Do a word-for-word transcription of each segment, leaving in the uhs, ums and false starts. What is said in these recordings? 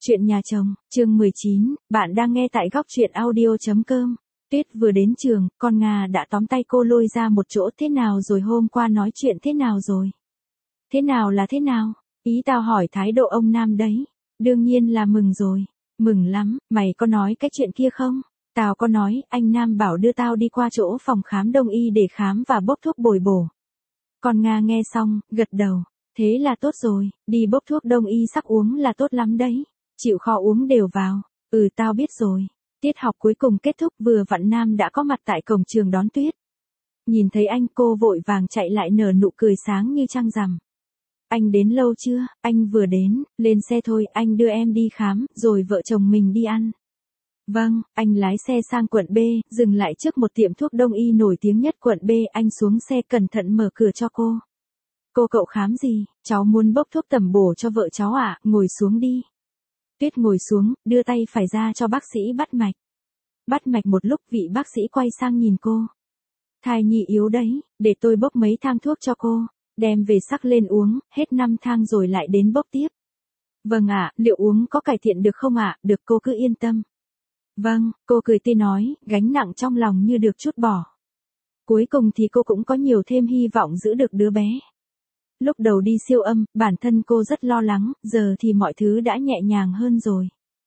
Chuyện nhà chồng, chương mười chín, bạn đang nghe tại góc chuyện audio.com. Tuyết vừa đến trường, con Nga đã tóm tay cô lôi ra một chỗ. Thế nào rồi, hôm qua nói chuyện thế nào rồi? Thế nào là thế nào? Ý tao hỏi thái độ ông Nam đấy. Đương nhiên là mừng rồi. Mừng lắm, mày có nói cái chuyện kia không? Tao có nói, anh Nam bảo đưa tao đi qua chỗ phòng khám đông y để khám và bốc thuốc bồi bổ. Con Nga nghe xong, gật đầu. Thế là tốt rồi, đi bốc thuốc đông y sắc uống là tốt lắm đấy. Chịu khó uống đều vào. Ừ, tao biết rồi. Tiết học cuối cùng kết thúc, vừa vặn Nam đã có mặt tại cổng trường đón Tuyết. Nhìn thấy anh, cô vội vàng chạy lại nở nụ cười sáng như trăng rằm. Anh đến lâu chưa? Anh vừa đến, lên xe thôi, anh đưa em đi khám, rồi vợ chồng mình đi ăn. Vâng, anh lái xe sang quận B, dừng lại trước một tiệm thuốc đông y nổi tiếng nhất quận B, anh xuống xe cẩn thận mở cửa cho cô. Cô cậu khám gì? Cháu muốn bốc thuốc tẩm bổ cho vợ cháu ạ, à, ngồi xuống đi. Tuyết ngồi xuống, đưa tay phải ra cho bác sĩ bắt mạch. Bắt mạch một lúc, vị bác sĩ quay sang nhìn cô. Thai nhi yếu đấy, để tôi bốc mấy thang thuốc cho cô, đem về sắc lên uống, hết năm thang rồi lại đến bốc tiếp. Vâng ạ, liệu uống có cải thiện được không ạ? Được, cô cứ yên tâm. Vâng, cô cười tươi nói, gánh nặng trong lòng như được trút bỏ. Cuối cùng thì cô cũng có nhiều thêm hy vọng giữ được đứa bé. Lúc đầu đi siêu âm, bản thân cô rất lo lắng, giờ thì mọi thứ đã nhẹ nhàng hơn rồi.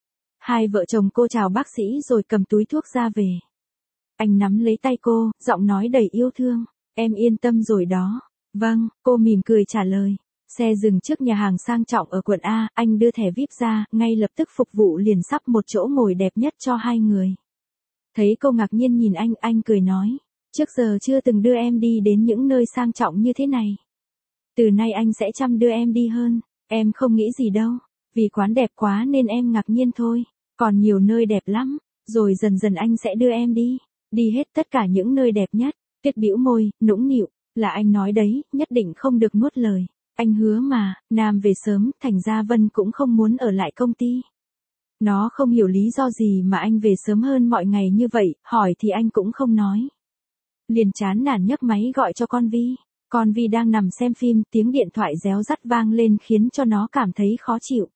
Hai vợ chồng cô chào bác sĩ rồi cầm túi thuốc ra về. Anh nắm lấy tay cô, giọng nói đầy yêu thương. Em yên tâm rồi đó. Vâng, cô mỉm cười trả lời. Xe dừng trước nhà hàng sang trọng ở quận A, anh đưa thẻ vi ai pi ra, ngay lập tức phục vụ liền sắp một chỗ ngồi đẹp nhất cho hai người. Thấy cô ngạc nhiên nhìn anh, anh cười nói. Trước giờ chưa từng đưa em đi đến những nơi sang trọng như thế này. Từ nay anh sẽ chăm đưa em đi hơn. Em không nghĩ gì đâu. Vì quán đẹp quá nên em ngạc nhiên thôi. Còn nhiều nơi đẹp lắm. Rồi dần dần anh sẽ đưa em đi. Đi hết tất cả những nơi đẹp nhất. Tuyết bĩu môi, nũng nịu. Là anh nói đấy, nhất định không được nuốt lời. Anh hứa mà. Nam về sớm, thành ra Vân cũng không muốn ở lại công ty. Nó không hiểu lý do gì mà anh về sớm hơn mọi ngày như vậy. Hỏi thì anh cũng không nói. Liền chán nản nhấc máy gọi cho con Vi. Con Vi đang nằm xem phim, tiếng điện thoại réo rắt vang lên khiến cho nó cảm thấy khó chịu.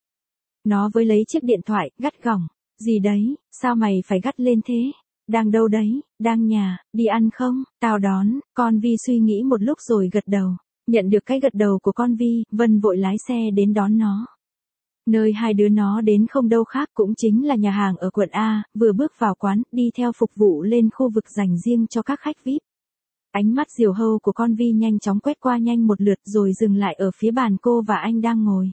Nó với lấy chiếc điện thoại, gắt gỏng. Gì đấy, sao mày phải gắt lên thế? Đang đâu đấy? Đang nhà, đi ăn không? Tao đón. Con Vi suy nghĩ một lúc rồi gật đầu. Nhận được cái gật đầu của con Vi, Vân vội lái xe đến đón nó. Nơi hai đứa nó đến không đâu khác cũng chính là nhà hàng ở quận A, vừa bước vào quán, đi theo phục vụ lên khu vực dành riêng cho các khách vi ai pi. Ánh mắt diều hâu của con Vi nhanh chóng quét qua nhanh một lượt rồi dừng lại ở phía bàn cô và anh đang ngồi.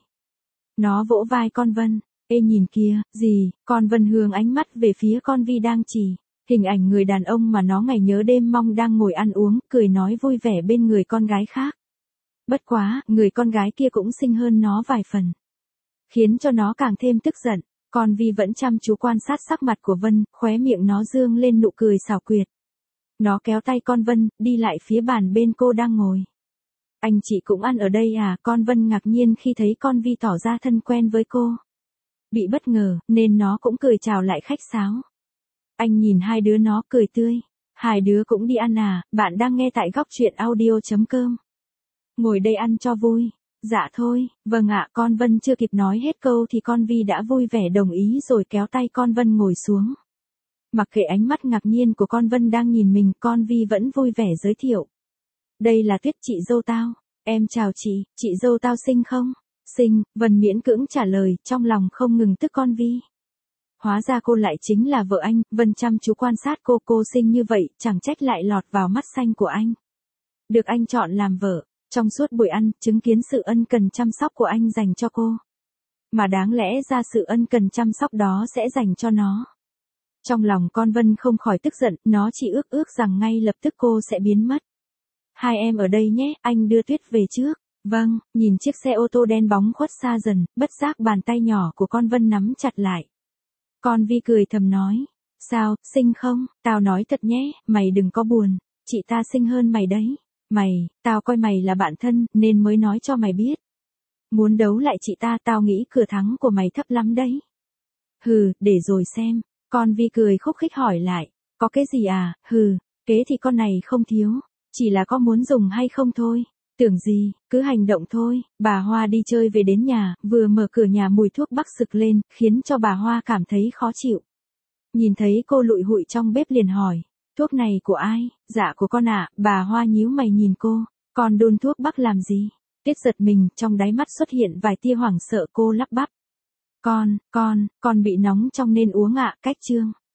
Nó vỗ vai con Vân. Ê nhìn kìa, gì? Con Vân hướng ánh mắt về phía con Vi đang chỉ. Hình ảnh người đàn ông mà nó ngày nhớ đêm mong đang ngồi ăn uống, cười nói vui vẻ bên người con gái khác. Bất quá, người con gái kia cũng xinh hơn nó vài phần. Khiến cho nó càng thêm tức giận. Con Vi vẫn chăm chú quan sát sắc mặt của Vân, khóe miệng nó dương lên nụ cười xảo quyệt. Nó kéo tay con Vân, đi lại phía bàn bên cô đang ngồi. Anh chị cũng ăn ở đây à? Con Vân ngạc nhiên khi thấy con Vi tỏ ra thân quen với cô. Bị bất ngờ, nên nó cũng cười chào lại khách sáo. Anh nhìn hai đứa nó cười tươi. Hai đứa cũng đi ăn à? Bạn đang nghe tại góc chuyện audio.com. Ngồi đây ăn cho vui. Dạ thôi, vâng ạ. Con Vân chưa kịp nói hết câu thì con Vi đã vui vẻ đồng ý rồi kéo tay con Vân ngồi xuống. Mặc kệ ánh mắt ngạc nhiên của con Vân đang nhìn mình, con Vi vẫn vui vẻ giới thiệu. Đây là Tuyết, chị dâu tao. Em chào chị, chị dâu tao xinh không? Xinh, Vân miễn cưỡng trả lời, trong lòng không ngừng tức con Vi. Hóa ra cô lại chính là vợ anh. Vân chăm chú quan sát cô, cô xinh như vậy, chẳng trách lại lọt vào mắt xanh của anh. Được anh chọn làm vợ. Trong suốt buổi ăn, chứng kiến sự ân cần chăm sóc của anh dành cho cô. Mà đáng lẽ ra sự ân cần chăm sóc đó sẽ dành cho nó. Trong lòng con Vân không khỏi tức giận, nó chỉ ước ước rằng ngay lập tức cô sẽ biến mất. Hai em ở đây nhé, anh đưa Tuyết về trước. Vâng, nhìn chiếc xe ô tô đen bóng khuất xa dần, bất giác bàn tay nhỏ của con Vân nắm chặt lại. Con Vi cười thầm nói. Sao, xinh không? Tao nói thật nhé, mày đừng có buồn. Chị ta xinh hơn mày đấy. Mày, tao coi mày là bạn thân, nên mới nói cho mày biết. Muốn đấu lại chị ta, tao nghĩ cửa thắng của mày thấp lắm đấy. Hừ, để rồi xem. Con Vi cười khúc khích hỏi lại. Có cái gì à? Hừ, kế thì con này không thiếu. Chỉ là có muốn dùng hay không thôi. Tưởng gì, cứ hành động thôi. Bà Hoa đi chơi về đến nhà, vừa mở cửa nhà mùi thuốc bắc sực lên, khiến cho bà Hoa cảm thấy khó chịu. Nhìn thấy cô lụi hụi trong bếp liền hỏi, thuốc này của ai? Dạ của con ạ. Bà Hoa nhíu mày nhìn cô, con đun thuốc bắc làm gì? Tiết giật mình, trong đáy mắt xuất hiện vài tia hoảng sợ, cô lắp bắp. Con, con, con bị nóng trong nên uống ạ. Cách chương.